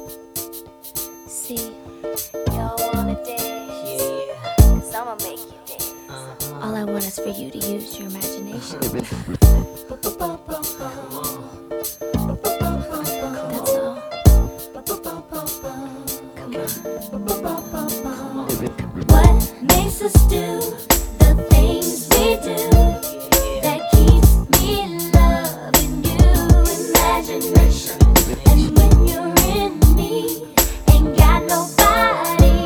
See, y'all wanna dance? Yeah. Cause I'ma make you dance. All I want is for you to use your imagination. That's all. Come on. What makes us do the things we do that keeps me loving you? Imagination. And when you're in me, ain't got nobody.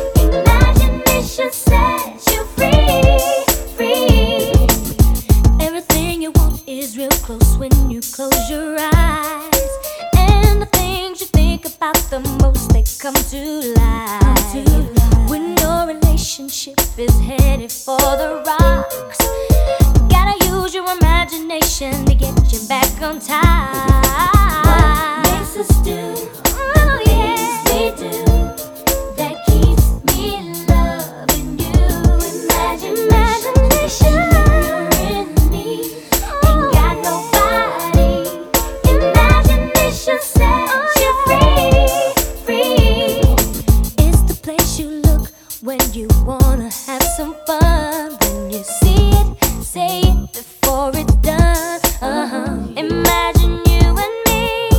Imagination sets you free, free. Everything you want is real close when you close your eyes. And the things you think about the most, they come to life. When your relationship is headed for the rocks, you gotta use your imagination to get you back on top. What makes us do the things we do that keeps me loving you? Imagination. You're in me, ain't got nobody. Imagination sets you free, free. It's the place you look when you wanna have some fun. When you see it, say it before it's done. Imagine you and me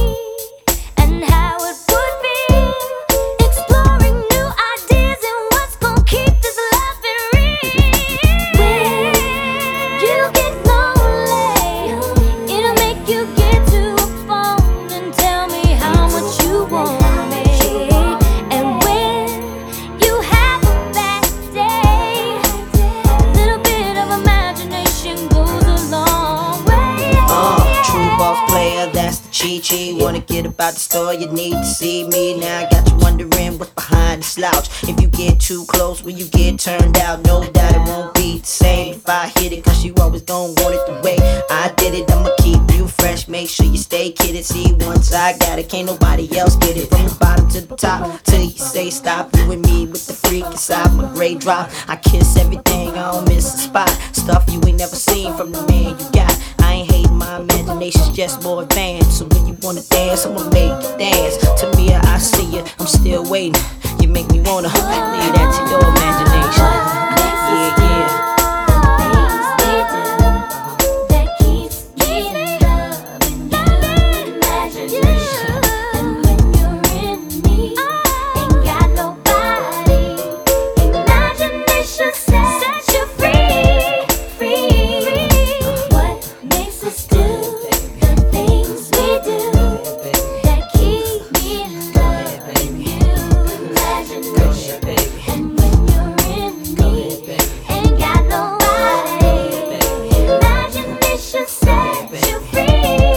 and how it would be, exploring new ideas and what's gonna keep this loving real. When you get lonely, it'll make you get to a phone and tell me how much you want me. And when you have a bad day, a little bit of imagination goes a long way. True boss player, that's the cheat sheet. Wanna get about the store, you need to see me. Now I got you wondering what's behind the slouch. If you get too close, will you get turned out? No doubt it won't be the same if I hit it, cause you always gon' want it the way I did it. I'ma keep you fresh, make sure you stay kidded. See, once I got it, can't nobody else get it. From the bottom to the top, till you say stop. You and me with the freak inside my gray drop. I kiss everything, I don't miss a spot. Stuff you ain't never seen from the man you got. I ain't hating, my imagination's just more advanced. So when you wanna dance, I'ma make you dance. To me, I see you, I'm still waiting. You make me wanna leave that to your imagination. Yeah, yeah.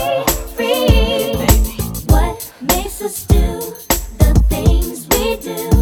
What makes us do the things we do?